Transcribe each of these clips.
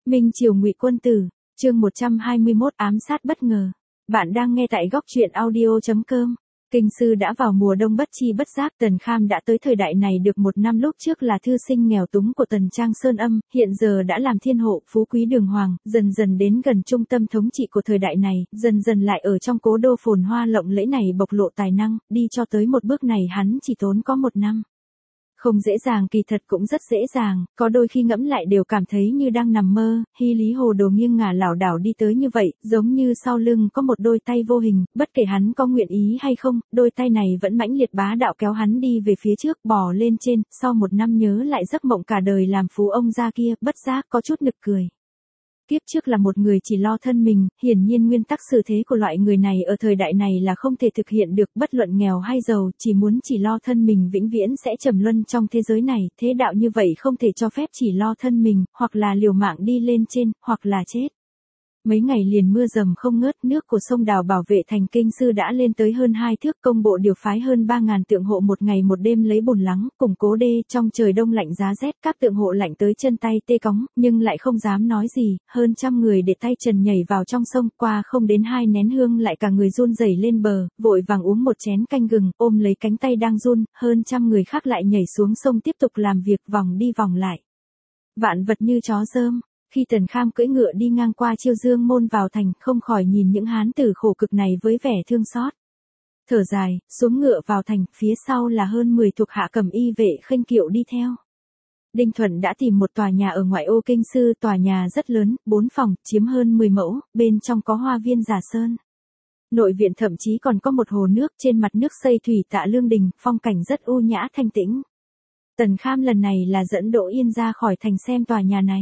Minh Triều Ngụy Quân Tử, chương 121 ám sát bất ngờ. Bạn đang nghe tại góc truyện audio.com. Kinh sư đã vào mùa đông bất chi bất giác, Tần Kham đã tới thời đại này được một năm, lúc trước là thư sinh nghèo túng của Tần Trang Sơn Âm, hiện giờ đã làm thiên hộ, phú quý đường hoàng, dần dần đến gần trung tâm thống trị của thời đại này, dần dần lại ở trong cố đô phồn hoa lộng lẫy này bộc lộ tài năng, đi cho tới một bước này hắn chỉ tốn có một năm. Không dễ dàng, kỳ thật cũng rất dễ dàng, có đôi khi ngẫm lại đều cảm thấy như đang nằm mơ. Hy Lý Hồ Đồ nghiêng ngả lảo đảo đi tới như vậy, giống như sau lưng có một đôi tay vô hình, bất kể hắn có nguyện ý hay không, đôi tay này vẫn mãnh liệt bá đạo kéo hắn đi về phía trước, bò lên trên. Sau một năm nhớ lại giấc mộng cả đời làm phú ông gia kia, bất giác có chút nực cười. Kiếp trước là một người chỉ lo thân mình, hiển nhiên nguyên tắc xử thế của loại người này ở thời đại này là không thể thực hiện được, bất luận nghèo hay giàu, chỉ lo thân mình vĩnh viễn sẽ trầm luân trong thế giới này, thế đạo như vậy không thể cho phép chỉ lo thân mình, hoặc là liều mạng đi lên trên, hoặc là chết. Mấy ngày liền mưa dầm không ngớt, nước của sông Đào bảo vệ thành kinh sư đã lên tới hơn 2 thước, công bộ điều phái hơn 3.000 tượng hộ một ngày một đêm lấy bùn lắng, củng cố đê. Trong trời đông lạnh giá rét, các tượng hộ lạnh tới chân tay tê cóng, nhưng lại không dám nói gì, hơn trăm người để tay trần nhảy vào trong sông, qua không đến 2 nén hương lại cả người run rẩy lên bờ, vội vàng uống một chén canh gừng, ôm lấy cánh tay đang run, hơn trăm người khác lại nhảy xuống sông tiếp tục làm việc vòng đi vòng lại. Vạn vật như chó rơm. Khi Tần Kham cưỡi ngựa đi ngang qua Chiêu Dương môn vào thành, không khỏi nhìn những hán tử khổ cực này với vẻ thương xót. Thở dài, xuống ngựa vào thành, phía sau là hơn 10 thuộc hạ cầm y vệ khênh kiệu đi theo. Đinh Thuận đã tìm một tòa nhà ở ngoại ô kinh sư, tòa nhà rất lớn, 4 phòng, chiếm hơn 10 mẫu, bên trong có hoa viên giả sơn. Nội viện thậm chí còn có một hồ nước, trên mặt nước xây thủy tạ lương đình, phong cảnh rất u nhã thanh tĩnh. Tần Kham lần này là dẫn Đỗ Yên ra khỏi thành xem tòa nhà này.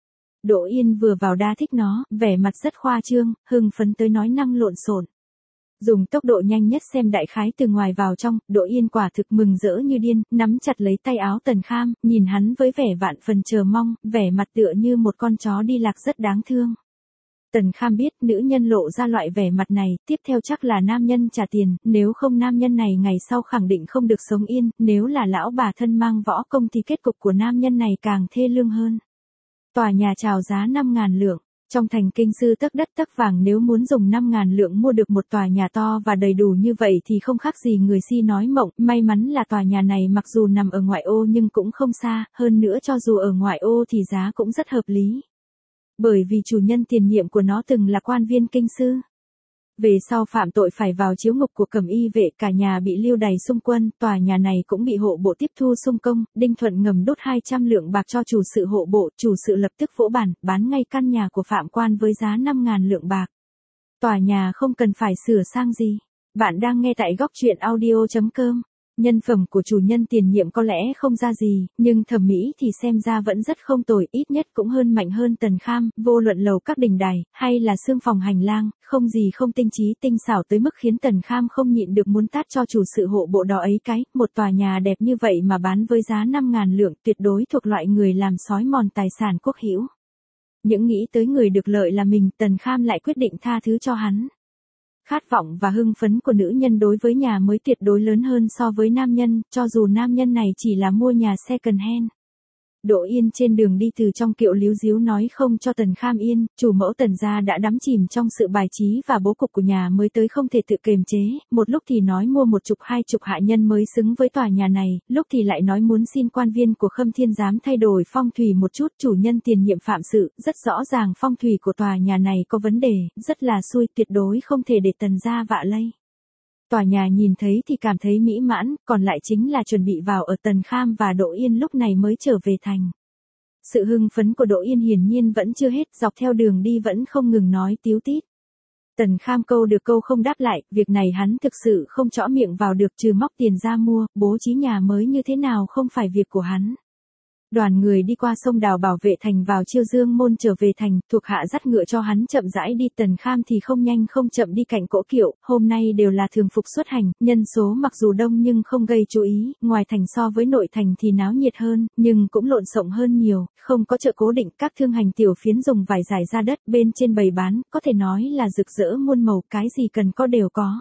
Đỗ Yên vừa vào đã thích nó, vẻ mặt rất khoa trương, hưng phấn tới nói năng lộn xộn. Dùng tốc độ nhanh nhất xem đại khái từ ngoài vào trong, Đỗ Yên quả thực mừng rỡ như điên, nắm chặt lấy tay áo Tần Kham, nhìn hắn với vẻ vạn phần chờ mong, vẻ mặt tựa như một con chó đi lạc rất đáng thương. Tần Kham biết nữ nhân lộ ra loại vẻ mặt này, tiếp theo chắc là nam nhân trả tiền, nếu không nam nhân này ngày sau khẳng định không được sống yên, nếu là lão bà thân mang võ công thì kết cục của nam nhân này càng thê lương hơn. Tòa nhà chào giá 5.000 lượng, trong thành kinh sư tấc đất tấc vàng, nếu muốn dùng 5.000 lượng mua được một tòa nhà to và đầy đủ như vậy thì không khác gì người si nói mộng. May mắn là tòa nhà này mặc dù nằm ở ngoại ô nhưng cũng không xa, hơn nữa cho dù ở ngoại ô thì giá cũng rất hợp lý. Bởi vì chủ nhân tiền nhiệm của nó từng là quan viên kinh sư. Về sau phạm tội phải vào chiếu ngục của cầm y vệ, cả nhà bị lưu đày xung quân, tòa nhà này cũng bị hộ bộ tiếp thu xung công. Đinh Thuận ngầm đốt 200 lượng bạc cho chủ sự hộ bộ, chủ sự lập tức vỗ bàn, bán ngay căn nhà của phạm quan với giá 5.000 lượng bạc. Tòa nhà không cần phải sửa sang gì. Bạn đang nghe tại góc truyện audio.com. Nhân phẩm của chủ nhân tiền nhiệm có lẽ không ra gì, nhưng thẩm mỹ thì xem ra vẫn rất không tồi, ít nhất cũng hơn mạnh hơn Tần Kham, vô luận lầu các đình đài, hay là xương phòng hành lang, không gì không tinh trí tinh xảo tới mức khiến Tần Kham không nhịn được muốn tát cho chủ sự hộ bộ đó ấy cái. Một tòa nhà đẹp như vậy mà bán với giá 5.000 lượng, tuyệt đối thuộc loại người làm xói mòn tài sản quốc hữu. Những nghĩ tới người được lợi là mình, Tần Kham lại quyết định tha thứ cho hắn. Khát vọng và hưng phấn của nữ nhân đối với nhà mới tuyệt đối lớn hơn so với nam nhân, cho dù nam nhân này chỉ là mua nhà second hand. Đỗ Yên trên đường đi từ trong kiệu líu díu nói không cho Tần Kham yên, chủ mẫu Tần gia đã đắm chìm trong sự bài trí và bố cục của nhà mới tới không thể tự kiềm chế, một lúc thì nói mua 10 20 hạ nhân mới xứng với tòa nhà này, lúc thì lại nói muốn xin quan viên của Khâm Thiên giám thay đổi phong thủy một chút. Chủ nhân tiền nhiệm phạm sự, rất rõ ràng phong thủy của tòa nhà này có vấn đề, rất là xui, tuyệt đối không thể để Tần gia vạ lây. Tòa nhà nhìn thấy thì cảm thấy mỹ mãn, còn lại chính là chuẩn bị vào ở. Tần Kham và Đỗ Yên lúc này mới trở về thành. Sự hưng phấn của Đỗ Yên hiển nhiên vẫn chưa hết, dọc theo đường đi vẫn không ngừng nói tíu tít. Tần Kham câu được câu không đáp lại, việc này hắn thực sự không chõ miệng vào được, trừ móc tiền ra mua, bố trí nhà mới như thế nào không phải việc của hắn. Đoàn người đi qua sông Đào bảo vệ thành vào Chiêu Dương môn trở về thành, thuộc hạ dắt ngựa cho hắn chậm rãi đi. Tần Kham thì không nhanh không chậm đi cạnh cỗ kiệu, hôm nay đều là thường phục xuất hành, nhân số mặc dù đông nhưng không gây chú ý, ngoài thành so với nội thành thì náo nhiệt hơn, nhưng cũng lộn xộn hơn nhiều, không có chợ cố định, các thương hành tiểu phiến dùng vải rải ra đất bên trên bày bán, có thể nói là rực rỡ muôn màu, cái gì cần có đều có.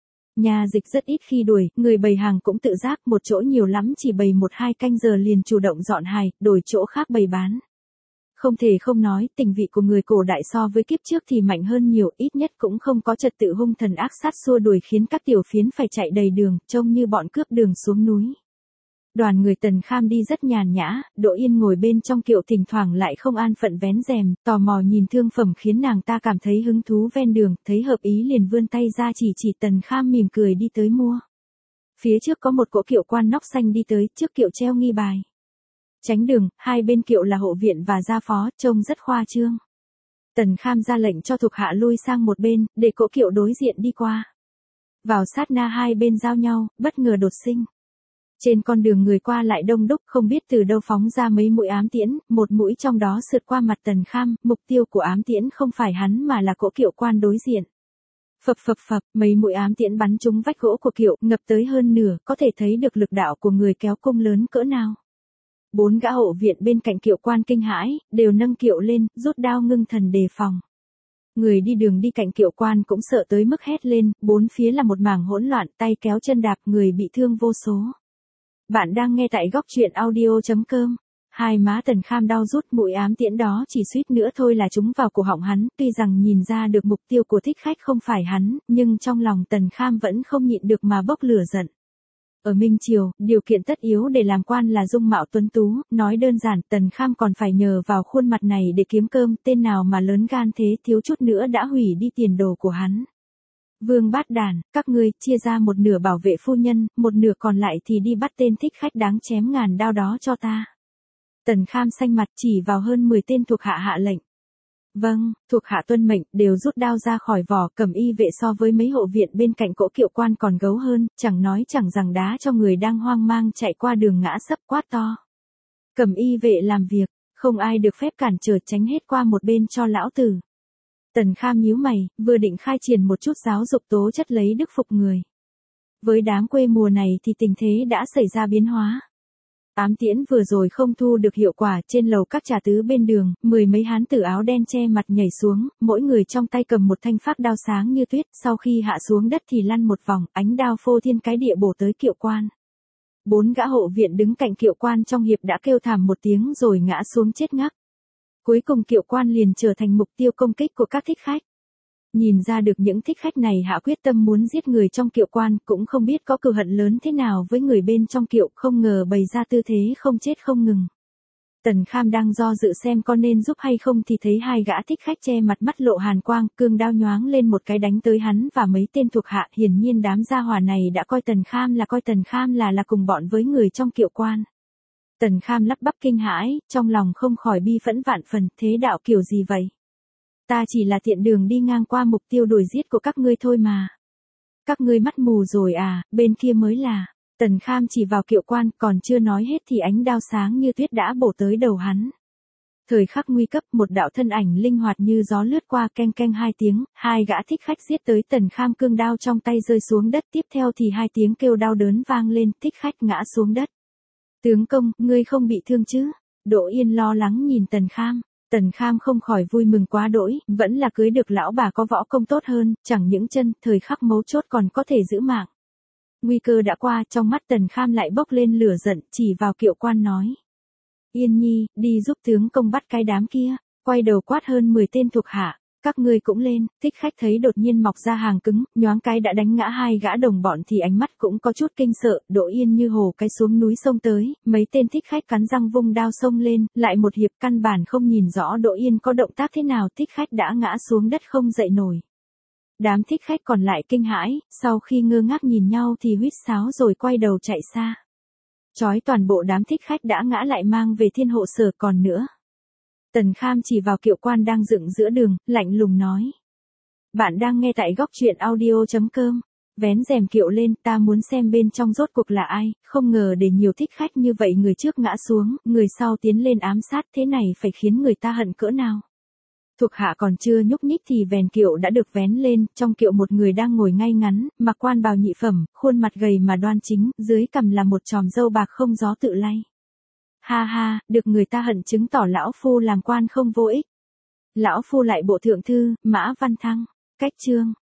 Nhà dịch rất ít khi đuổi, người bày hàng cũng tự giác, một chỗ nhiều lắm chỉ bày 1-2 canh giờ liền chủ động dọn hài, đổi chỗ khác bày bán. Không thể không nói, tình vị của người cổ đại so với kiếp trước thì mạnh hơn nhiều, ít nhất cũng không có trật tự hung thần ác sát xua đuổi khiến các tiểu phiến phải chạy đầy đường, trông như bọn cướp đường xuống núi. Đoàn người Tần Kham đi rất nhàn nhã, Đỗ Yên ngồi bên trong kiệu thỉnh thoảng lại không an phận vén rèm, tò mò nhìn thương phẩm khiến nàng ta cảm thấy hứng thú ven đường, thấy hợp ý liền vươn tay ra chỉ Tần Kham mỉm cười đi tới mua. Phía trước có một cỗ kiệu quan nóc xanh đi tới, trước kiệu treo nghi bài. Tránh đường, hai bên kiệu là hộ viện và gia phó, trông rất khoa trương. Tần Kham ra lệnh cho thuộc hạ lui sang một bên, để cỗ kiệu đối diện đi qua. Vào sát na hai bên giao nhau, bất ngờ đột sinh. Trên con đường người qua lại đông đúc, không biết từ đâu phóng ra mấy mũi ám tiễn, một mũi trong đó sượt qua mặt Tần Kham, mục tiêu của ám tiễn không phải hắn mà là cỗ kiệu quan đối diện. Phập phập phập, mấy mũi ám tiễn bắn trúng vách gỗ của kiệu, ngập tới hơn nửa, có thể thấy được lực đạo của người kéo cung lớn cỡ nào. 4 gã hộ viện bên cạnh kiệu quan kinh hãi, đều nâng kiệu lên, rút đao ngưng thần đề phòng. Người đi đường đi cạnh kiệu quan cũng sợ tới mức hét lên, bốn phía là một mảng hỗn loạn, tay kéo chân đạp, người bị thương vô số. Bạn đang nghe tại góc truyện audio.com. Hai má Tần Kham đau rút, mũi ám tiễn đó chỉ suýt nữa thôi là trúng vào cổ họng hắn, tuy rằng nhìn ra được mục tiêu của thích khách không phải hắn, nhưng trong lòng Tần Kham vẫn không nhịn được mà bốc lửa giận. Ở Minh Triều, điều kiện tất yếu để làm quan là dung mạo tuấn tú, nói đơn giản, Tần Kham còn phải nhờ vào khuôn mặt này để kiếm cơm, tên nào mà lớn gan thế, thiếu chút nữa đã hủy đi tiền đồ của hắn. Vương bát đàn, các ngươi chia ra một nửa bảo vệ phu nhân, một nửa còn lại thì đi bắt tên thích khách đáng chém ngàn đao đó cho ta. Tần Kham xanh mặt chỉ vào hơn 10 tên thuộc hạ hạ lệnh. Vâng, thuộc hạ tuân mệnh, đều rút đao ra khỏi vỏ, cầm y vệ so với mấy hộ viện bên cạnh cỗ kiệu quan còn gấu hơn, chẳng nói chẳng rằng đá cho người đang hoang mang chạy qua đường ngã sấp, quát to. Cầm y vệ làm việc, không ai được phép cản trở, tránh hết qua một bên cho lão tử. Tần Kham nhíu mày, vừa định khai triển một chút giáo dục tố chất lấy đức phục người. Với đám quê mùa này thì tình thế đã xảy ra biến hóa. Ám tiễn vừa rồi không thu được hiệu quả, trên lầu các trà tứ bên đường, 10 mấy hán tử áo đen che mặt nhảy xuống, mỗi người trong tay cầm một thanh phác đao sáng như tuyết, sau khi hạ xuống đất thì lăn một vòng, ánh đao phô thiên cái địa bổ tới kiệu quan. 4 gã hộ viện đứng cạnh kiệu quan trong hiệp đã kêu thảm một tiếng rồi ngã xuống chết ngắc. Cuối cùng kiệu quan liền trở thành mục tiêu công kích của các thích khách. Nhìn ra được những thích khách này hạ quyết tâm muốn giết người trong kiệu quan, cũng không biết có cừu hận lớn thế nào với người bên trong kiệu, không ngờ bày ra tư thế không chết không ngừng. Tần Kham đang do dự xem có nên giúp hay không thì thấy hai gã thích khách che mặt mắt lộ hàn quang, cương đao nhoáng lên một cái đánh tới hắn và mấy tên thuộc hạ, hiển nhiên đám gia hỏa này đã coi Tần Kham là cùng bọn với người trong kiệu quan. Tần Kham lắp bắp kinh hãi, trong lòng không khỏi bi phẫn vạn phần, thế đạo kiểu gì vậy? Ta chỉ là tiện đường đi ngang qua mục tiêu đuổi giết của các ngươi thôi mà. Các ngươi mắt mù rồi à, bên kia mới là. Tần Kham chỉ vào kiệu quan, còn chưa nói hết thì ánh đao sáng như tuyết đã bổ tới đầu hắn. Thời khắc nguy cấp, một đạo thân ảnh linh hoạt như gió lướt qua, keng keng hai tiếng, hai gã thích khách giết tới Tần Kham, cương đao trong tay rơi xuống đất, tiếp theo thì hai tiếng kêu đau đớn vang lên, thích khách ngã xuống đất. Tướng công, ngươi không bị thương chứ? Đỗ Yên lo lắng nhìn Tần Kham. Tần Kham không khỏi vui mừng quá đỗi, vẫn là cưới được lão bà có võ công tốt hơn, chẳng những chân, thời khắc mấu chốt còn có thể giữ mạng. Nguy cơ đã qua, trong mắt Tần Kham lại bốc lên lửa giận, chỉ vào kiệu quan nói. Yên Nhi, đi giúp tướng công bắt cái đám kia, quay đầu quát hơn 10 tên thuộc hạ. Các ngươi cũng lên, thích khách thấy đột nhiên mọc ra hàng cứng, nhoáng cái đã đánh ngã hai gã đồng bọn thì ánh mắt cũng có chút kinh sợ, Đỗ Yên như hồ cái xuống núi sông tới, mấy tên thích khách cắn răng vung đao xông lên, lại một hiệp căn bản không nhìn rõ Đỗ Yên có động tác thế nào, thích khách đã ngã xuống đất không dậy nổi. Đám thích khách còn lại kinh hãi, sau khi ngơ ngác nhìn nhau thì huýt sáo rồi quay đầu chạy xa. Chói toàn bộ đám thích khách đã ngã lại mang về thiên hộ sở còn nữa. Tần Kham chỉ vào kiệu quan đang dựng giữa đường, lạnh lùng nói. Bạn đang nghe tại góc truyện audio.com. Vén rèm kiệu lên, ta muốn xem bên trong rốt cuộc là ai, không ngờ để nhiều thích khách như vậy, người trước ngã xuống, người sau tiến lên ám sát, thế này phải khiến người ta hận cỡ nào. Thuộc hạ còn chưa nhúc nhích thì vèn kiệu đã được vén lên, trong kiệu một người đang ngồi ngay ngắn, mặc quan bào nhị phẩm, khuôn mặt gầy mà đoan chính, dưới cằm là một chòm râu bạc không gió tự lay. Ha ha, được người ta hận chứng tỏ lão phu làm quan không vô ích. Lão phu lại bộ thượng thư, Mã Văn Thăng, cách chương.